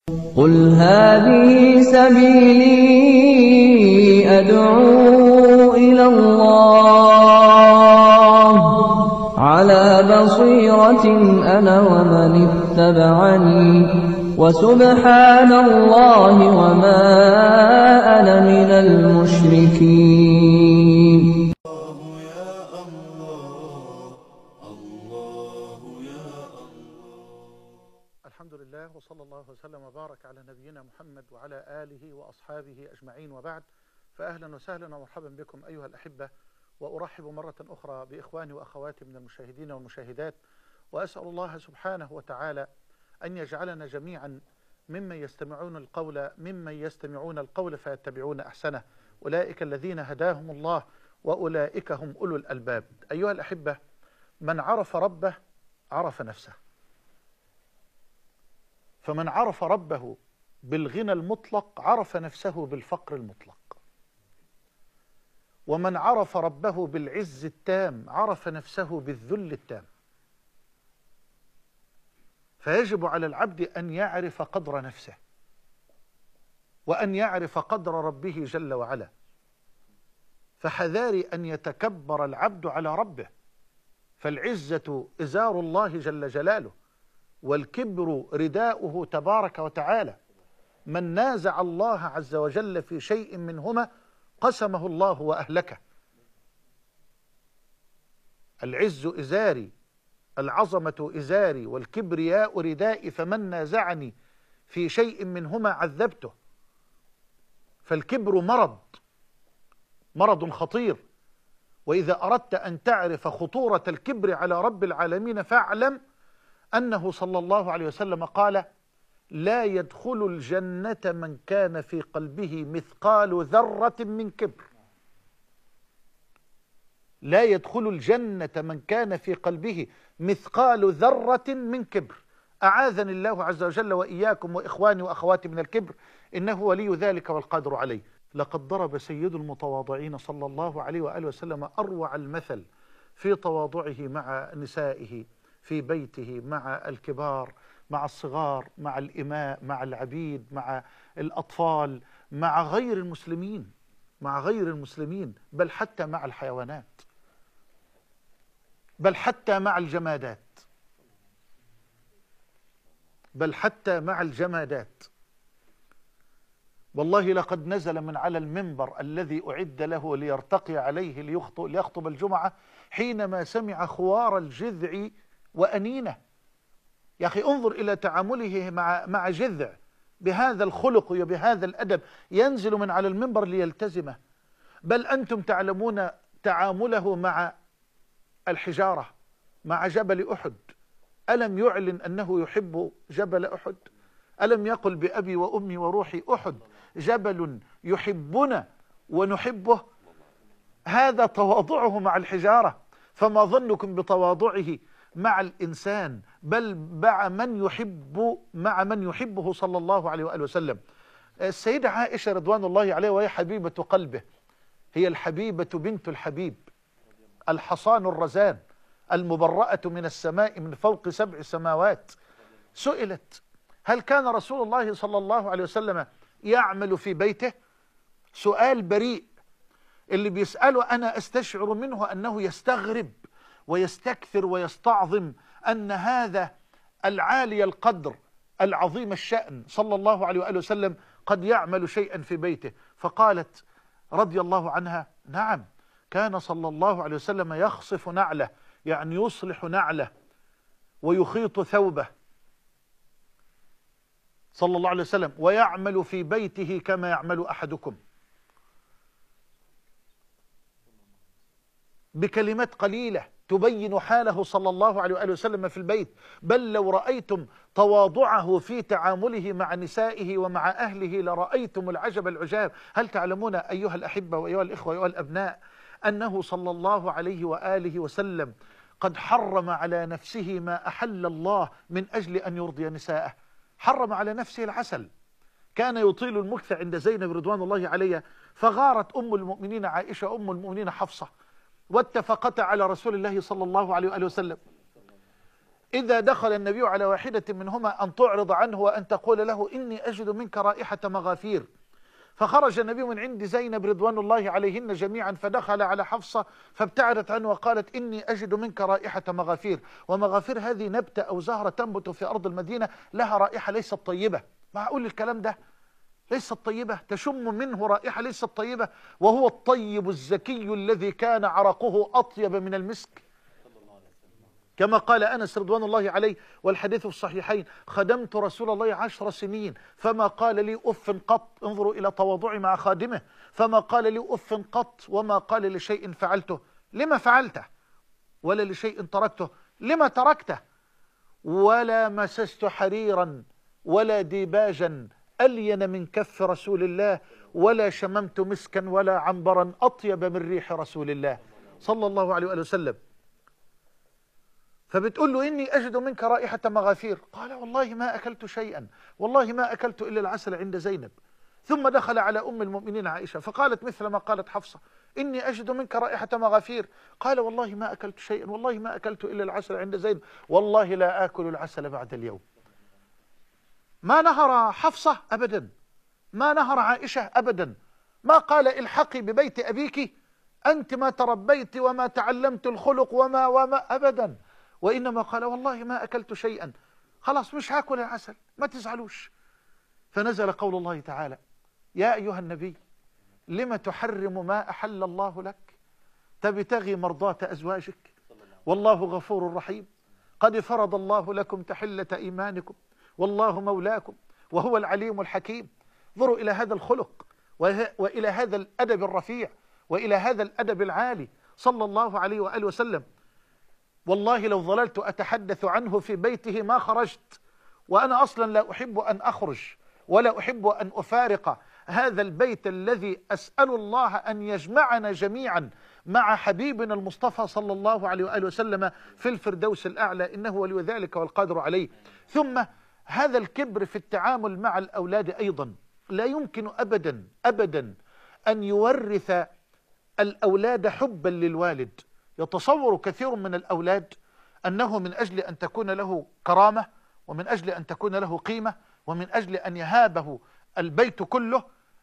قل هذه سبيلي أدعو إلى الله على بصيرة أنا ومن اتبعني وسبحان الله وما أنا من المشركين. الحمد لله وصلى الله وسلم وبارك على نبينا محمد وعلى آله وأصحابه أجمعين، وبعد، فأهلا وسهلا ومرحبا بكم أيها الأحبة، وأرحب مرة أخرى بإخواني وأخواتي من المشاهدين والمشاهدات، وأسأل الله سبحانه وتعالى أن يجعلنا جميعا ممن يستمعون القول فيتبعون أحسنه، أولئك الذين هداهم الله وأولئك هم أولو الألباب. أيها الأحبة، من عرف ربه عرف نفسه، فمن عرف ربه بالغنى المطلق عرف نفسه بالفقر المطلق، ومن عرف ربه بالعز التام عرف نفسه بالذل التام. فيجب على العبد أن يعرف قدر نفسه وأن يعرف قدر ربه جل وعلا، فحذاري أن يتكبر العبد على ربه، فالعزة إزار الله جل جلاله، والكبر رداؤه تبارك وتعالى. من نازع الله عز وجل في شيء منهما قسمه الله وأهلكه. العز إزاري، العظمة إزاري، والكبرياء ردائي، فمن نازعني في شيء منهما عذبته. فالكبر مرض خطير، وإذا أردت أن تعرف خطورة الكبر على رب العالمين فاعلم أنه صلى الله عليه وسلم قال: لا يدخل الجنة من كان في قلبه مثقال ذرة من كبر. لا يدخل الجنة من كان في قلبه مثقال ذرة من كبر. أعاذني الله عز وجل وإياكم وإخواني وأخواتي من الكبر، إنه ولي ذلك والقادر عليه. لقد ضرب سيد المتواضعين صلى الله عليه وآله وسلم أروع المثل في تواضعه مع نسائه في بيته، مع الكبار، مع الصغار، مع الإماء، مع العبيد، مع الأطفال، مع غير المسلمين، بل حتى مع الحيوانات، بل حتى مع الجمادات، والله لقد نزل من على المنبر الذي أعد له ليرتقي عليه ليخطب الجمعة حينما سمع خوار الجذع وأنينه. يا أخي انظر إلى تعامله مع جذع بهذا الخلق وبهذا الأدب، ينزل من على المنبر ليلتزمه. بل أنتم تعلمون تعامله مع الحجارة، مع جبل أحد. ألم يعلن أنه يحب جبل أحد؟ ألم يقل بأبي وأمي وروحي أحد جبل يحبنا ونحبه؟ هذا تواضعه مع الحجارة، فما ظنكم بتواضعه مع الإنسان، بل مع من يحبه صلى الله عليه وآله وسلم. السيدة عائشة رضوان الله عليها، وهي حبيبة قلبه، هي الحبيبة بنت الحبيب، الحصان الرزان، المبرأة من السماء من فوق 7 سماوات، سئلت: هل كان رسول الله صلى الله عليه وسلم يعمل في بيته؟ سؤال بريء. اللي بيسأله أنا أستشعر منه أنه يستغرب ويستكثر ويستعظم أن هذا العالي القدر العظيم الشأن صلى الله عليه وآله وسلم قد يعمل شيئا في بيته. فقالت رضي الله عنها: نعم، كان صلى الله عليه وسلم يخصف نعله، يعني يصلح نعله ويخيط ثوبه صلى الله عليه وسلم، ويعمل في بيته كما يعمل أحدكم. بكلمات قليلة تبين حاله صلى الله عليه وآله وسلم في البيت. بل لو رأيتم تواضعه في تعامله مع نسائه ومع أهله لرأيتم العجب العجاب. هل تعلمون أيها الأحبة وأيها الإخوة وأيها الأبناء أنه صلى الله عليه وآله وسلم قد حرم على نفسه ما أحل الله من أجل أن يرضي نساءه؟ حرم على نفسه العسل. كان يطيل المكث عند زينب رضوان الله عليها، فغارت أم المؤمنين عائشة أم المؤمنين حفصة، واتفقتا على رسول الله صلى الله عليه وآله وسلم إذا دخل النبي على واحدة منهما أن تعرض عنه وأن تقول له إني أجد منك رائحة مغافير. فخرج النبي من عند زينب رضوان الله عليهن جميعا فدخل على حفصة فابتعدت عنه وقالت إني أجد منك رائحة مغافير. ومغافير هذه نبتة أو زهرة تنبت في أرض المدينة لها رائحة ليست طيبة. معقول الكلام ده؟ ليست طيبة، تشم منه رائحة ليست طيبة، وهو الطيب الزكي الذي كان عرقه أطيب من المسك، كما قال أنس رضوان الله عليه والحديث في الصحيحين: خدمت رسول الله 10 سنين فما قال لي أف قط. انظروا إلى تواضعي مع خادمه، فما قال لي أف قط وما قال لشيء فعلته لما فعلته، ولا لشيء تركته لما تركته، ولا مسست حريرا ولا ديباجا ألين من كف رسول الله، ولا شممت مسكا ولا عنبرا أطيب من ريح رسول الله صلى الله عليه وآله وسلم. فبتقول له إني أجد منك رائحة مغافير. قال: والله ما أكلت شيئا، والله ما أكلت إلا العسل عند زينب. ثم دخل على أم المؤمنين عائشة فقالت مثل ما قالت حفصة: إني أجد منك رائحة مغافير. قال: والله ما أكلت شيئا، والله ما أكلت إلا العسل عند زينب، والله لا آكل العسل بعد اليوم. ما نهر حفصة أبدا، ما نهر عائشة أبدا، ما قال: الحقي ببيت أبيك، أنت ما تربيت وما تعلمت الخلق وما أبدا، وإنما قال: والله ما أكلت شيئا، خلاص مش هاكل العسل، ما تزعلوش. فنزل قول الله تعالى: يا أيها النبي لم تحرم ما أحل الله لك تبتغي مرضات أزواجك والله غفور رحيم قد فرض الله لكم تحلة إيمانكم والله مولاكم وهو العليم الحكيم. انظروا إلى هذا الخلق وإلى هذا الأدب الرفيع وإلى هذا الأدب العالي صلى الله عليه وآله وسلم. والله لو ظللت أتحدث عنه في بيته ما خرجت، وأنا أصلا لا أحب أن أخرج ولا أحب أن أفارق هذا البيت الذي أسأل الله أن يجمعنا جميعا مع حبيبنا المصطفى صلى الله عليه وآله وسلم في الفردوس الأعلى، إنه ولي ذلك والقادر عليه. ثم هذا الكبر في التعامل مع الأولاد أيضا لا يمكن أبدا أبدا أن يورث الأولاد حبا للوالد. يتصور كثير من الأولاد أنه من أجل أن تكون له كرامة ومن أجل أن تكون له قيمة ومن أجل أن يهابه البيت كله،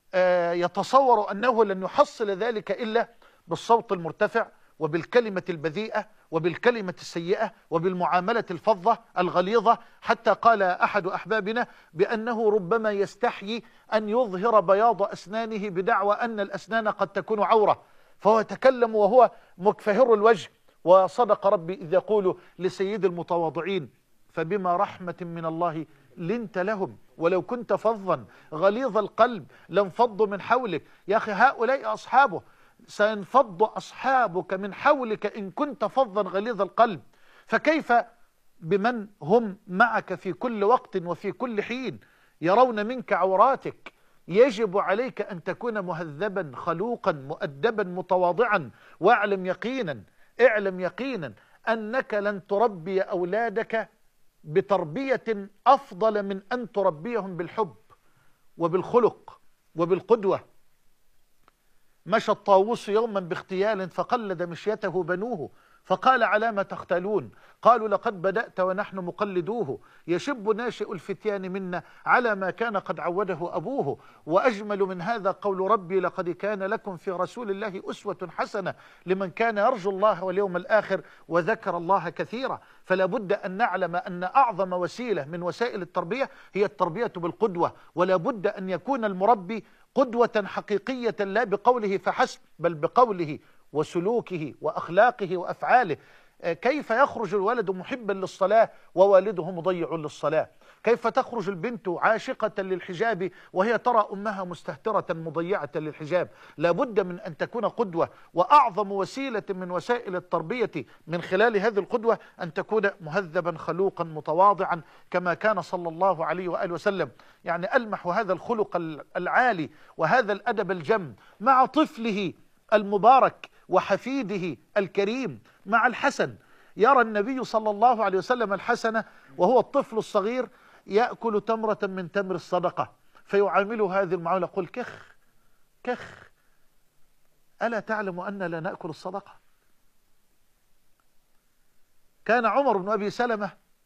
يتصور أنه لن يحصل ذلك إلا بالصوت المرتفع وبالكلمة البذيئة وبالكلمة السيئة وبالمعاملة الفظة الغليظة، حتى قال أحد أحبابنا بأنه ربما يستحيي أن يظهر بياض أسنانه بدعوى أن الأسنان قد تكون عورة، فهو يتكلم وهو مكفهر الوجه. وصدق ربي إذ يقول لسيد المتواضعين: فبما رحمة من الله لنت لهم ولو كنت فظا غليظ القلب لانفضوا من حولك. يا أخي هؤلاء أصحابه، سينفض أصحابك من حولك إن كنت فظا غليظ القلب، فكيف بمن هم معك في كل وقت وفي كل حين يرون منك عوراتك؟ يجب عليك أن تكون مهذبا خلوقا مؤدبا متواضعا. واعلم يقينا، اعلم يقينا أنك لن تربي أولادك بتربية أفضل من أن تربيهم بالحب وبالخلق وبالقدوة. مشى الطاووس يوما باغتيال فقلد مشيته بنوه فقال: على ما تختالون؟ قالوا: لقد بدأت ونحن مقلدوه، يشب ناشئ الفتيان منا على ما كان قد عوده أبوه. وأجمل من هذا قول ربي: لقد كان لكم في رسول الله أسوة حسنة لمن كان يرجو الله واليوم الآخر وذكر الله كثيرا. فلا بد أن نعلم أن أعظم وسيلة من وسائل التربية هي التربية بالقدوة، ولا بد أن يكون المربي قدوة حقيقية لا بقوله فحسب بل بقوله وسلوكه وأخلاقه وأفعاله. كيف يخرج الولد محبا للصلاة ووالده مضيع للصلاة؟ كيف تخرج البنت عاشقة للحجاب وهي ترى أمها مستهترة مضيعة للحجاب؟ لا بد من أن تكون قدوة، وأعظم وسيلة من وسائل التربية من خلال هذه القدوة أن تكون مهذبا خلوقا متواضعا كما كان صلى الله عليه وآله وسلم. يعني ألمح هذا الخلق العالي وهذا الأدب الجم مع طفله المبارك وحفيده الكريم مع الحسن. يرى النبي صلى الله عليه وسلم الحسن وهو الطفل الصغير يأكل تمرة من تمر الصدقة فيعامله هذه المعاملة: قل كخ كخ، ألا تعلم أن لا نأكل الصدقة؟ كان عمر بن أبي سلمة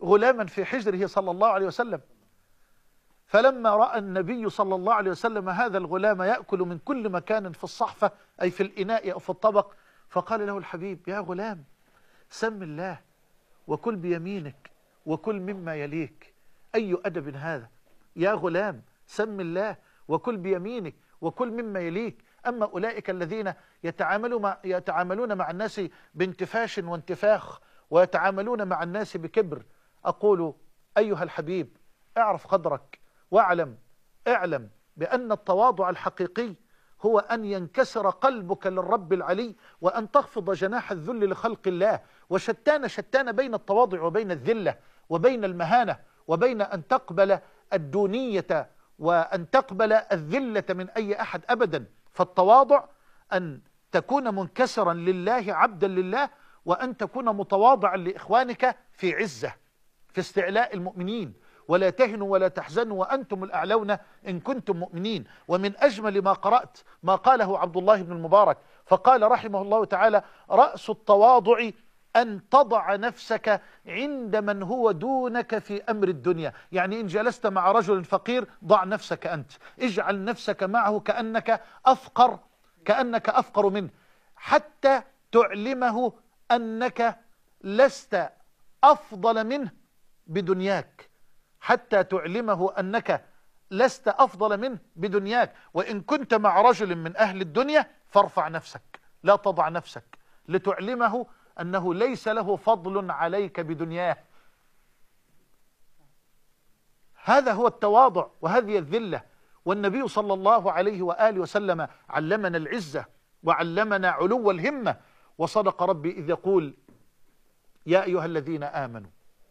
غلاما في حجره صلى الله عليه وسلم، فلما رأى النبي صلى الله عليه وسلم هذا الغلام يأكل من كل مكان في الصحفة أي في الإناء أو في الطبق، فقال له الحبيب: يا غلام سم الله وكل بيمينك وكل مما يليك. أي أدب هذا؟ يا غلام سم الله وكل بيمينك وكل مما يليك. أما أولئك الذين يتعاملون مع الناس بانتفاش وانتفاخ ويتعاملون مع الناس بكبر، أقول أيها الحبيب اعرف قدرك اعلم بأن التواضع الحقيقي هو أن ينكسر قلبك للرب العلي وأن تخفض جناح الذل لخلق الله. وشتان بين التواضع وبين الذلة وبين المهانة وبين أن تقبل الدونية وأن تقبل الذلة من أي أحد أبدا. فالتواضع أن تكون منكسرا لله عبدا لله، وأن تكون متواضعا لإخوانك في عزة في استعلاء المؤمنين. ولا تهنوا ولا تحزنوا وأنتم الأعلون إن كنتم مؤمنين. ومن أجمل ما قرأت ما قاله عبد الله بن المبارك، فقال رحمه الله تعالى: رأس التواضع أن تضع نفسك عند من هو دونك في أمر الدنيا. يعني إن جلست مع رجل فقير ضع نفسك أنت، اجعل نفسك معه كأنك أفقر منه، حتى تعلمه أنك لست أفضل منه بدنياك، حتى تعلمه أنك لست أفضل منه بدنياك. وإن كنت مع رجل من أهل الدنيا فارفع نفسك، لا تضع نفسك، لتعلمه أنه ليس له فضل عليك بدنياه. هذا هو التواضع وهذه الذلة. والنبي صلى الله عليه وآله وسلم علمنا العزة وعلمنا علو الهمة. وصدق ربي إذ يقول: يا أيها الذين آمنوا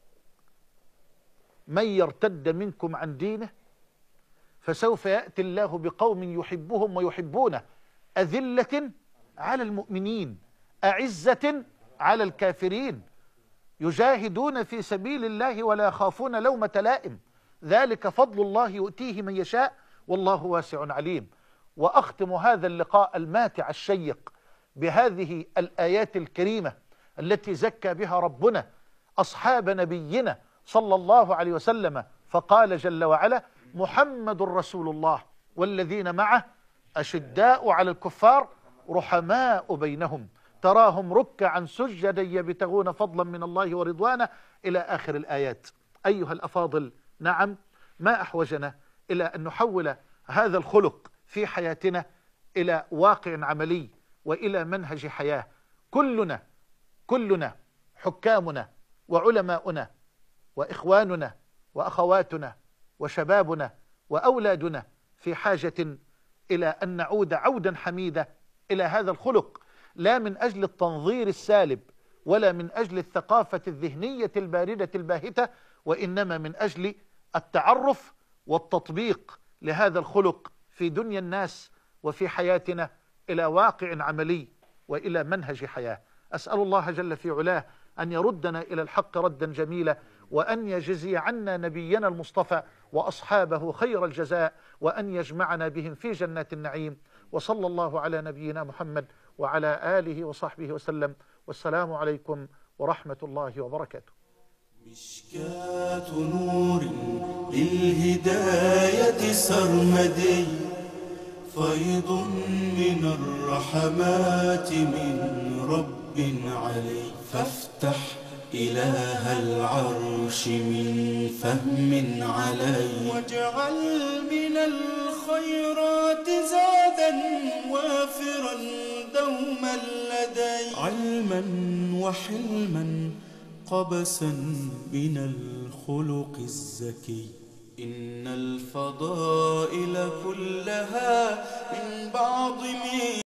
من يرتد منكم عن دينه فسوف يأتي الله بقوم يحبهم ويحبونه أذلة على المؤمنين أعزة على الكافرين يجاهدون في سبيل الله ولا يخافون لومة لائم ذلك فضل الله يؤتيه من يشاء والله واسع عليم. وأختم هذا اللقاء الماتع الشيق بهذه الآيات الكريمة التي زكى بها ربنا أصحاب نبينا صلى الله عليه وسلم، فقال جل وعلا: محمد رسول الله والذين معه أشداء على الكفار رحماء بينهم تراهم ركعا سجدا يبتغون فضلا من الله ورضوانه إلى آخر الآيات. أيها الأفاضل، نعم، ما أحوجنا إلى أن نحول هذا الخلق في حياتنا إلى واقع عملي وإلى منهج حياة. كلنا حكامنا وعلماؤنا وإخواننا وأخواتنا وشبابنا وأولادنا في حاجة إلى أن نعود عودا حميدا إلى هذا الخلق، لا من أجل التنظير السالب ولا من أجل الثقافة الذهنية الباردة الباهتة، وإنما من أجل التعرف والتطبيق لهذا الخلق في دنيا الناس وفي حياتنا إلى واقع عملي وإلى منهج حياة. أسأل الله جل في علاه أن يردنا إلى الحق ردا جميلا، وأن يجزي عنا نبينا المصطفى وأصحابه خير الجزاء، وأن يجمعنا بهم في جنات النعيم. وصلى الله على نبينا محمد وعلى آله وصحبه وسلم، والسلام عليكم ورحمة الله وبركاته. مشكاة نور للهداية سرمدي، فيض من الرحمات من رب علي، فافتح إله العرش من فهم علي، واجعل من الخيرات زادا وافرا دوما لدي، علما وحلما قبسا من الخلق الزكي. إن الفضائل كلها من بعض